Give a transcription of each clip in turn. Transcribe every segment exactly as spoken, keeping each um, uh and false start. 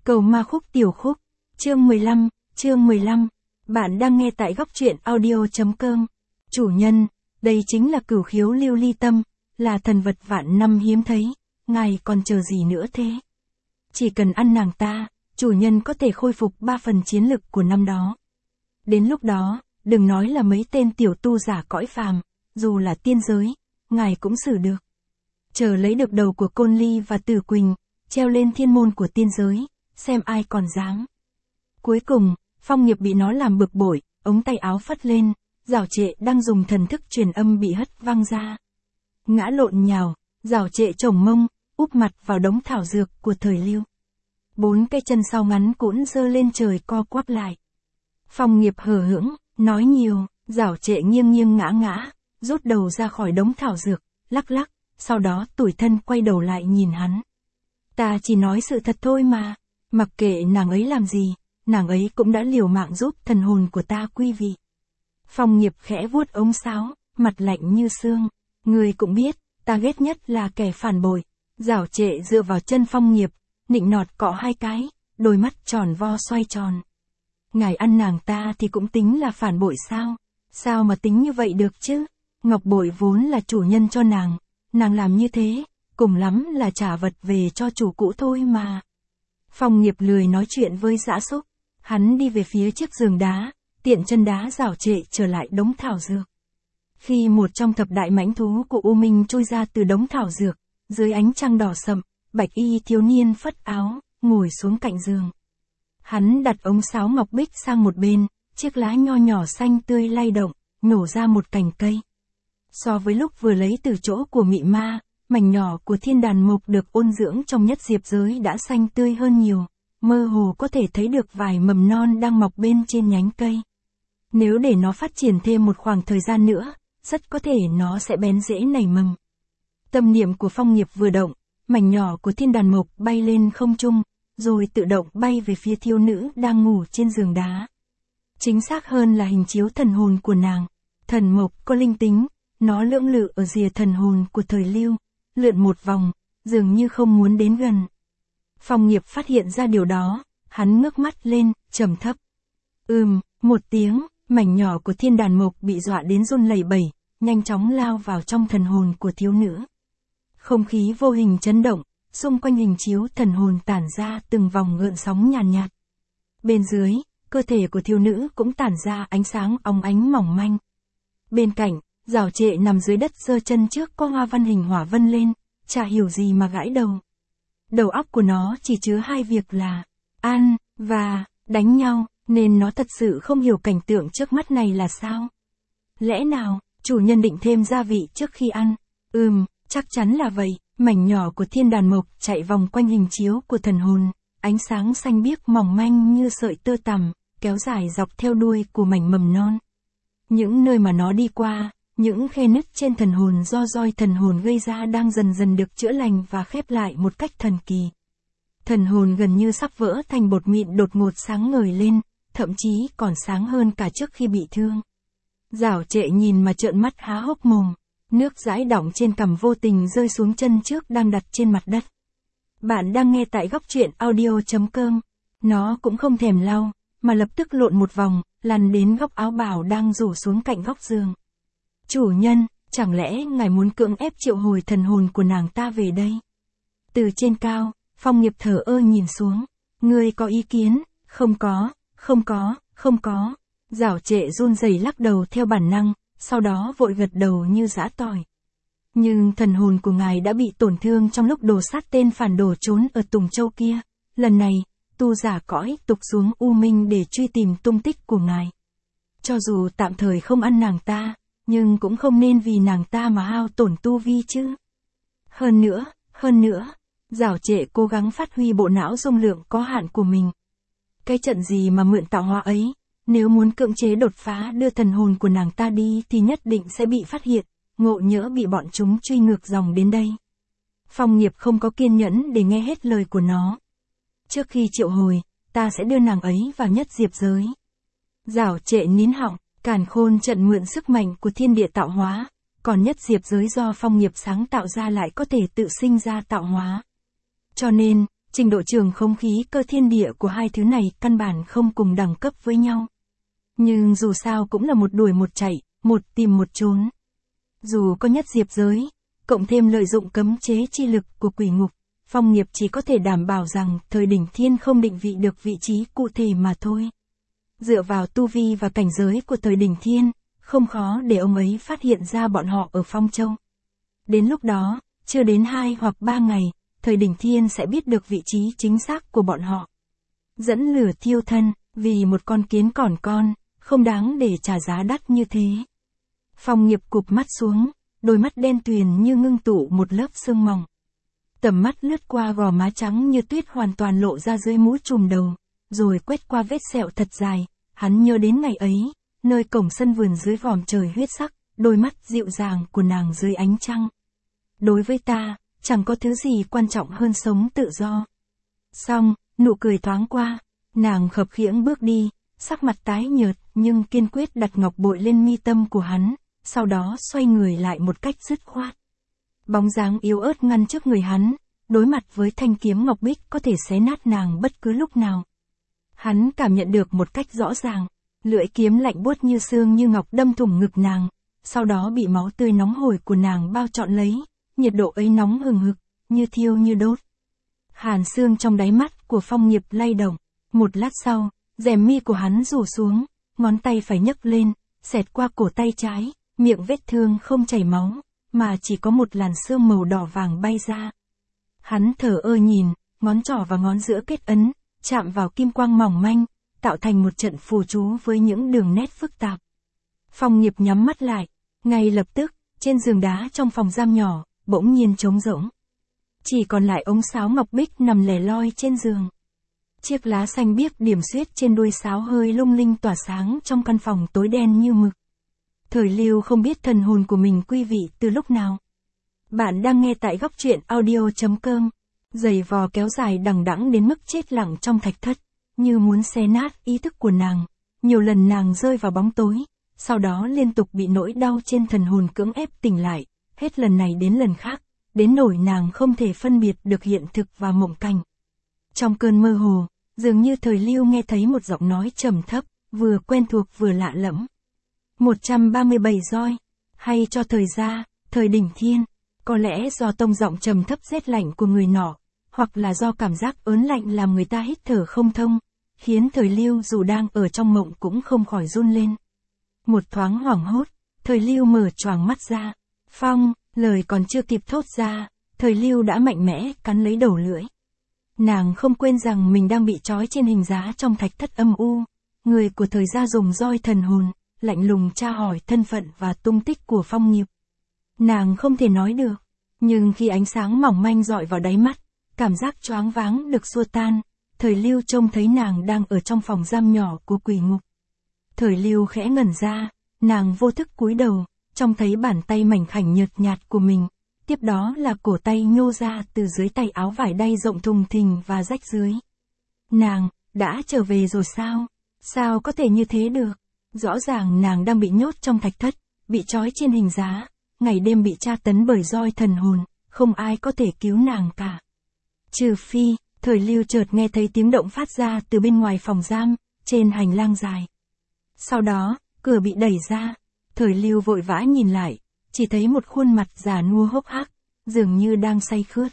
Cầu ma khúc tiểu khúc, chương mười lăm, chương mười lăm, bạn đang nghe tại góc truyện audio.com. Chủ nhân, đây chính là cửu khiếu lưu ly tâm, là thần vật vạn năm hiếm thấy, ngài còn chờ gì nữa thế? Chỉ cần ăn nàng ta, chủ nhân có thể khôi phục ba phần chiến lực của năm đó. Đến lúc đó, đừng nói là mấy tên tiểu tu giả cõi phàm, dù là tiên giới, ngài cũng xử được. Chờ lấy được đầu của Côn Ly và Tử Quỳnh, treo lên thiên môn của tiên giới, xem ai còn dám. Cuối cùng, Phong Nghiệp bị nó làm bực bội, ống tay áo phất lên, Giảo Trệ đang dùng thần thức truyền âm bị hất văng ra. Ngã lộn nhào, Giảo Trệ chồng mông, úp mặt vào đống thảo dược của thời Lưu. Bốn cái chân sau ngắn cũn giơ lên trời co quắp lại. Phong Nghiệp hờ hững, nói nhiều, Giảo Trệ nghiêng nghiêng ngã ngã, rút đầu ra khỏi đống thảo dược, lắc lắc, sau đó tủi thân quay đầu lại nhìn hắn. Ta chỉ nói sự thật thôi mà, mặc kệ nàng ấy làm gì, nàng ấy cũng đã liều mạng giúp thần hồn của ta quy vị. Phong Nghiệp khẽ vuốt ống sáo, mặt lạnh như xương, người cũng biết, ta ghét nhất là kẻ phản bội. Giảo Trệ dựa vào chân Phong Nghiệp, nịnh nọt cọ hai cái, đôi mắt tròn vo xoay tròn. Ngài ăn nàng ta thì cũng tính là phản bội sao? Sao mà tính như vậy được chứ? Ngọc bội vốn là chủ nhân cho nàng, nàng làm như thế, cùng lắm là trả vật về cho chủ cũ thôi mà. Phong Nghiệp lười nói chuyện với dã súc, hắn đi về phía chiếc giường đá, tiện chân đá Giảo Trệ trở lại đống thảo dược. Khi một trong thập đại mãnh thú của U Minh trôi ra từ đống thảo dược, dưới ánh trăng đỏ sậm, bạch y thiếu niên phất áo, ngồi xuống cạnh giường. Hắn đặt ống sáo ngọc bích sang một bên, chiếc lá nho nhỏ xanh tươi lay động, nổ ra một cành cây. So với lúc vừa lấy từ chỗ của mị ma, mảnh nhỏ của thiên đàn mục được ôn dưỡng trong nhất diệp giới đã xanh tươi hơn nhiều, mơ hồ có thể thấy được vài mầm non đang mọc bên trên nhánh cây. Nếu để nó phát triển thêm một khoảng thời gian nữa, rất có thể nó sẽ bén rễ nảy mầm. Tâm niệm của Phong Nghiệp vừa động, mảnh nhỏ của thiên đàn mục bay lên không trung, rồi tự động bay về phía thiếu nữ đang ngủ trên giường đá. Chính xác hơn là hình chiếu thần hồn của nàng. Thần mục có linh tính, nó lưỡng lự ở rìa thần hồn của thời Lưu, lượn một vòng, dường như không muốn đến gần. Phong Nghiệp phát hiện ra điều đó, hắn ngước mắt lên, trầm thấp. Ừm, một tiếng, mảnh nhỏ của thiên đàn mục bị dọa đến run lẩy bẩy, nhanh chóng lao vào trong thần hồn của thiếu nữ. Không khí vô hình chấn động, xung quanh hình chiếu thần hồn tản ra từng vòng gợn sóng nhàn nhạt, nhạt. Bên dưới, cơ thể của thiếu nữ cũng tản ra ánh sáng óng ánh mỏng manh. Bên cạnh, Giảo Trệ nằm dưới đất giơ chân trước có hoa văn hình hỏa vân lên, chả hiểu gì mà gãi đầu. Đầu óc của nó chỉ chứa hai việc là ăn và đánh nhau, nên nó thật sự không hiểu cảnh tượng trước mắt này là sao. Lẽ nào, chủ nhân định thêm gia vị trước khi ăn? Ừm, chắc chắn là vậy. Mảnh nhỏ của thiên đàn mộc chạy vòng quanh hình chiếu của thần hồn, ánh sáng xanh biếc mỏng manh như sợi tơ tằm, kéo dài dọc theo đuôi của mảnh mầm non. Những nơi mà nó đi qua, những khe nứt trên thần hồn do roi thần hồn gây ra đang dần dần được chữa lành và khép lại một cách thần kỳ. Thần hồn gần như sắp vỡ thành bột mịn đột ngột sáng ngời lên, thậm chí còn sáng hơn cả trước khi bị thương. Giảo Trệ nhìn mà trợn mắt há hốc mồm, nước dãi đọng trên cằm vô tình rơi xuống chân trước đang đặt trên mặt đất. Bạn đang nghe tại góc truyện audio.com. Nó cũng không thèm lau, mà lập tức lộn một vòng, lăn đến góc áo bào đang rủ xuống cạnh góc giường. Chủ nhân, chẳng lẽ ngài muốn cưỡng ép triệu hồi thần hồn của nàng ta về đây? Từ trên cao, Phong Nghiệp thở ơ nhìn xuống. Ngươi có ý kiến? Không có, không có, không có. Giảo Trệ run rẩy lắc đầu theo bản năng, sau đó vội gật đầu như giã tỏi. Nhưng thần hồn của ngài đã bị tổn thương trong lúc đồ sát tên phản đồ trốn ở Tùng Châu kia. Lần này, tu giả cõi tục xuống U Minh để truy tìm tung tích của ngài. Cho dù tạm thời không ăn nàng ta, nhưng cũng không nên vì nàng ta mà hao tổn tu vi chứ. Hơn nữa, hơn nữa, Giảo Trệ cố gắng phát huy bộ não dung lượng có hạn của mình. Cái trận gì mà mượn tạo hóa ấy, nếu muốn cưỡng chế đột phá đưa thần hồn của nàng ta đi thì nhất định sẽ bị phát hiện, ngộ nhỡ bị bọn chúng truy ngược dòng đến đây. Phong Nghiệp không có kiên nhẫn để nghe hết lời của nó. Trước khi triệu hồi, ta sẽ đưa nàng ấy vào nhất diệp giới. Giảo Trệ nín họng, Càn Khôn trận mượn sức mạnh của thiên địa tạo hóa, còn nhất diệp giới do Phong Nghiệp sáng tạo ra lại có thể tự sinh ra tạo hóa. Cho nên, Trình độ trường không khí cơ thiên địa của hai thứ này căn bản không cùng đẳng cấp với nhau. Nhưng dù sao cũng là một đuổi một chạy, một tìm một trốn. Dù có nhất diệp giới, cộng thêm lợi dụng cấm chế chi lực của quỷ ngục, Phong Nghiệp chỉ có thể đảm bảo rằng thời đỉnh thiên không định vị được vị trí cụ thể mà thôi. Dựa vào tu vi và cảnh giới của thời đỉnh thiên, không khó để ông ấy phát hiện ra bọn họ ở Phong Châu. Đến lúc đó, chưa đến hai hoặc ba ngày, thời đỉnh thiên sẽ biết được vị trí chính xác của bọn họ. Dẫn lửa thiêu thân, vì một con kiến cỏn con, không đáng để trả giá đắt như thế. Phong Nghiệp cụp mắt xuống, đôi mắt đen tuyền như ngưng tụ một lớp sương mỏng. Tầm mắt lướt qua gò má trắng như tuyết hoàn toàn lộ ra dưới mũ trùm đầu, rồi quét qua vết sẹo thật dài, hắn nhớ đến ngày ấy, nơi cổng sân vườn dưới vòm trời huyết sắc, đôi mắt dịu dàng của nàng dưới ánh trăng. Đối với ta, chẳng có thứ gì quan trọng hơn sống tự do. Xong, nụ cười thoáng qua, nàng khập khiễng bước đi, sắc mặt tái nhợt nhưng kiên quyết đặt ngọc bội lên mi tâm của hắn, sau đó xoay người lại một cách dứt khoát. Bóng dáng yếu ớt ngăn trước người hắn, đối mặt với thanh kiếm ngọc bích có thể xé nát nàng bất cứ lúc nào. Hắn cảm nhận được một cách rõ ràng, lưỡi kiếm lạnh buốt như xương như ngọc đâm thủng ngực nàng, sau đó bị máu tươi nóng hổi của nàng bao trọn lấy, nhiệt độ ấy nóng hừng hực, như thiêu như đốt. Hàn xương trong đáy mắt của Phong Nghiệp lay động, một lát sau, rèm mi của hắn rủ xuống, ngón tay phải nhấc lên, xẹt qua cổ tay trái, miệng vết thương không chảy máu, mà chỉ có một làn sương màu đỏ vàng bay ra. Hắn thở ơ nhìn, ngón trỏ và ngón giữa kết ấn, chạm vào kim quang mỏng manh, tạo thành một trận phù chú với những đường nét phức tạp. Phong Nghiệp nhắm mắt lại, ngay lập tức, trên giường đá trong phòng giam nhỏ, bỗng nhiên trống rỗng. Chỉ còn lại ống sáo ngọc bích nằm lẻ loi trên giường. Chiếc lá xanh biếc điểm xuyết trên đuôi sáo hơi lung linh tỏa sáng trong căn phòng tối đen như mực. Thời Lưu không biết thần hồn của mình quy vị từ lúc nào. Bạn đang nghe tại góc truyện audio chấm com. Giày vò kéo dài đằng đẵng đến mức chết lặng trong thạch thất, như muốn xé nát ý thức của nàng. Nhiều lần nàng rơi vào bóng tối, sau đó liên tục bị nỗi đau trên thần hồn cưỡng ép tỉnh lại, hết lần này đến lần khác, đến nỗi nàng không thể phân biệt được hiện thực và mộng cảnh. Trong cơn mơ hồ, dường như Thời Lưu nghe thấy một giọng nói trầm thấp, vừa quen thuộc vừa lạ lẫm. một trăm ba mươi bảy roi, hay cho thời gia, thời đỉnh thiên, có lẽ do tông giọng trầm thấp rét lạnh của người nọ, hoặc là do cảm giác ớn lạnh làm người ta hít thở không thông, khiến Thời Lưu dù đang ở trong mộng cũng không khỏi run lên. Một thoáng hoảng hốt, Thời Lưu mở choàng mắt ra. Phong, lời còn chưa kịp thốt ra, Thời Lưu đã mạnh mẽ cắn lấy đầu lưỡi. Nàng không quên rằng mình đang bị trói trên hình giá trong thạch thất âm u. Người của thời gia dùng roi thần hồn, lạnh lùng tra hỏi thân phận và tung tích của Phong Nghiệp. Nàng không thể nói được, nhưng khi ánh sáng mỏng manh dọi vào đáy mắt, cảm giác choáng váng được xua tan. Thời Lưu trông thấy nàng đang ở trong phòng giam nhỏ của quỷ ngục. Thời Lưu khẽ ngẩn ra, nàng vô thức cúi đầu, trông thấy bàn tay mảnh khảnh nhợt nhạt của mình, tiếp đó là cổ tay nhô ra từ dưới tay áo vải đay rộng thùng thình và rách dưới. Nàng, đã trở về rồi sao? Sao có thể như thế được? Rõ ràng nàng đang bị nhốt trong thạch thất, bị trói trên hình giá, ngày đêm bị tra tấn bởi roi thần hồn, không ai có thể cứu nàng cả. Trừ phi, Thời Lưu chợt nghe thấy tiếng động phát ra từ bên ngoài phòng giam, trên hành lang dài. Sau đó, cửa bị đẩy ra, Thời Lưu vội vã nhìn lại, chỉ thấy một khuôn mặt già nua hốc hác, dường như đang say khướt.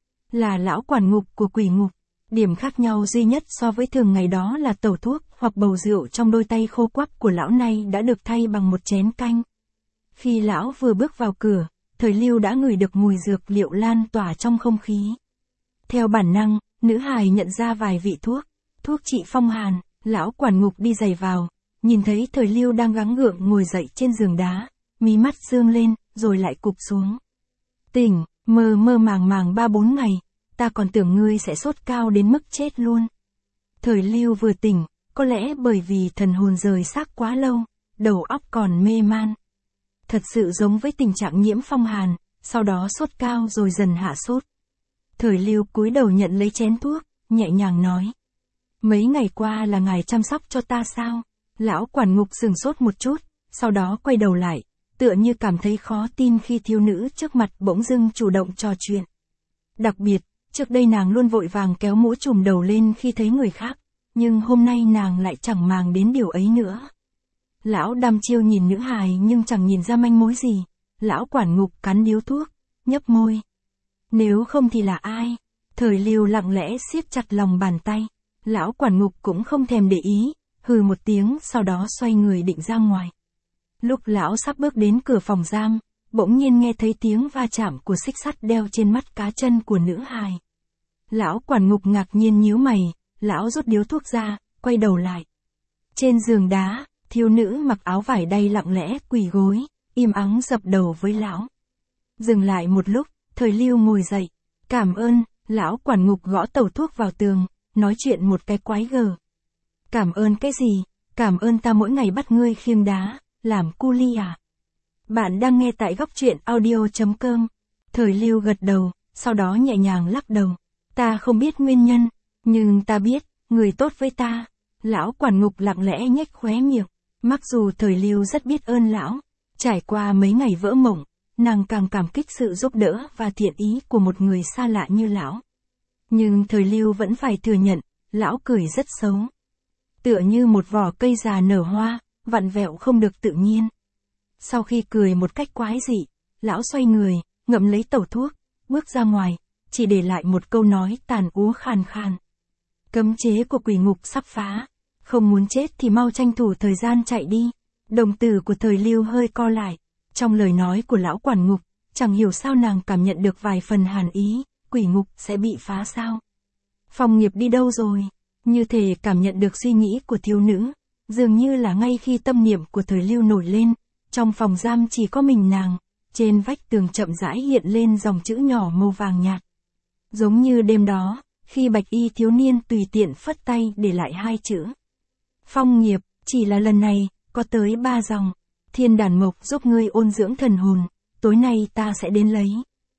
Là lão quản ngục của quỷ ngục. Điểm khác nhau duy nhất so với thường ngày đó là tẩu thuốc hoặc bầu rượu trong đôi tay khô quắp của lão này đã được thay bằng một chén canh. Khi lão vừa bước vào cửa, Thời Lưu đã ngửi được mùi dược liệu lan tỏa trong không khí. Theo bản năng, nữ hài nhận ra vài vị thuốc, thuốc trị phong hàn. Lão quản ngục đi giày vào, nhìn thấy Thời Lưu đang gắng gượng ngồi dậy trên giường đá, mí mắt dương lên, rồi lại cụp xuống. Tỉnh, mơ mơ màng màng ba bốn ngày, ta còn tưởng ngươi sẽ sốt cao đến mức chết luôn. Thời Lưu vừa tỉnh, có lẽ bởi vì thần hồn rời xác quá lâu, đầu óc còn mê man. Thật sự giống với tình trạng nhiễm phong hàn, sau đó sốt cao rồi dần hạ sốt. Thời Lưu cúi đầu nhận lấy chén thuốc, nhẹ nhàng nói. Mấy ngày qua là ngài chăm sóc cho ta sao? Lão quản ngục sửng sốt một chút, sau đó quay đầu lại, tựa như cảm thấy khó tin khi thiếu nữ trước mặt bỗng dưng chủ động trò chuyện. Đặc biệt, Trước đây nàng luôn vội vàng kéo mũ trùm đầu lên khi thấy người khác, nhưng hôm nay nàng lại chẳng màng đến điều ấy nữa. Lão đăm chiêu nhìn nữ hài nhưng chẳng nhìn ra manh mối gì. Lão quản ngục cắn điếu thuốc, nhấp môi. Nếu không thì là ai? Thời Lưu lặng lẽ siết chặt lòng bàn tay. Lão quản ngục cũng không thèm để ý, hừ một tiếng sau đó xoay người định ra ngoài. Lúc lão sắp bước đến cửa phòng giam, bỗng nhiên nghe thấy tiếng va chạm của xích sắt đeo trên mắt cá chân của nữ hài. Lão quản ngục ngạc nhiên nhíu mày, lão rút điếu thuốc ra, quay đầu lại. Trên giường đá, thiếu nữ mặc áo vải đay lặng lẽ quỳ gối, im ắng dập đầu với lão. Dừng lại một lúc, Thời Lưu ngồi dậy. Cảm ơn, lão quản ngục gõ tẩu thuốc vào tường, nói chuyện một cái quái gở. Cảm ơn cái gì? Cảm ơn ta mỗi ngày bắt ngươi khiêng đá, làm cu li à? Bạn đang nghe tại góc truyện audio chấm com. Thời Lưu gật đầu, sau đó nhẹ nhàng lắc đầu. Ta không biết nguyên nhân, nhưng ta biết, người tốt với ta. Lão quản ngục lặng lẽ nhếch khóe miệng. Mặc dù Thời Lưu rất biết ơn lão, trải qua mấy ngày vỡ mộng, nàng càng cảm kích sự giúp đỡ và thiện ý của một người xa lạ như lão. Nhưng Thời Lưu vẫn phải thừa nhận, lão cười rất xấu. Tựa như một vỏ cây già nở hoa, vặn vẹo không được tự nhiên. Sau khi cười một cách quái dị, lão xoay người, ngậm lấy tẩu thuốc, bước ra ngoài, chỉ để lại một câu nói tàn úa khàn khàn. Cấm chế của quỷ ngục sắp phá, không muốn chết thì mau tranh thủ thời gian chạy đi. Đồng tử của Thời Lưu hơi co lại, trong lời nói của lão quản ngục, chẳng hiểu sao nàng cảm nhận được vài phần hàn ý, quỷ ngục sẽ bị phá sao? Phòng nghiệp đi đâu rồi? Như thể cảm nhận được suy nghĩ của thiếu nữ, dường như là ngay khi tâm niệm của Thời Lưu nổi lên, trong phòng giam chỉ có mình nàng, trên vách tường chậm rãi hiện lên dòng chữ nhỏ màu vàng nhạt. Giống như đêm đó, khi bạch y thiếu niên tùy tiện phất tay để lại hai chữ. Phong nghiệp, chỉ là lần này, có tới ba dòng. Thiên đàn mộc giúp ngươi ôn dưỡng thần hồn, tối nay ta sẽ đến lấy.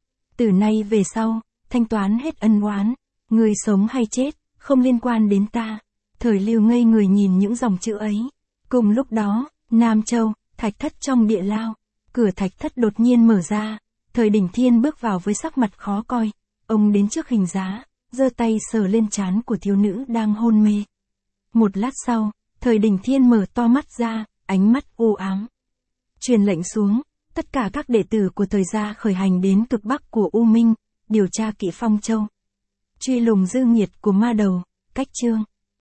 Từ nay về sau, thanh toán hết ân oán, ngươi sống hay chết, không liên quan đến ta. Thời Lưu ngây người nhìn những dòng chữ ấy. Cùng lúc đó, Nam Châu, thạch thất trong địa lao. Cửa thạch thất đột nhiên mở ra, Thời Đỉnh Thiên bước vào với sắc mặt khó coi. Ông đến trước hình giá, giơ tay sờ lên trán của thiếu nữ đang hôn mê. Một lát sau, Thời Đỉnh Thiên mở to mắt ra, ánh mắt u ám. Truyền lệnh xuống, tất cả các đệ tử của Thời gia khởi hành đến cực bắc của U Minh, điều tra kỹ Phong Châu. Truy lùng dư nghiệt của ma đầu, cách chương.